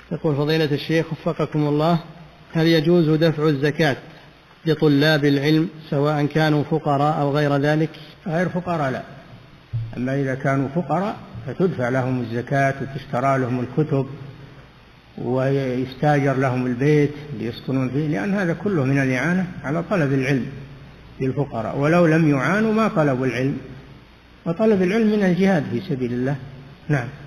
يقول فضيلة الشيخ وفقكم الله، هل يجوز دفع الزكاة لطلاب العلم سواء كانوا فقراء أو غير ذلك؟ غير فقراء لا، أما إذا كانوا فقراء فتدفع لهم الزكاة وتشترى لهم الكتب ويستاجر لهم البيت ليسكنون فيه، لأن هذا كله من الإعانة على طلب العلم للفقراء، ولو لم يعانوا ما طلبوا العلم، وطلب العلم من الجهاد في سبيل الله. نعم.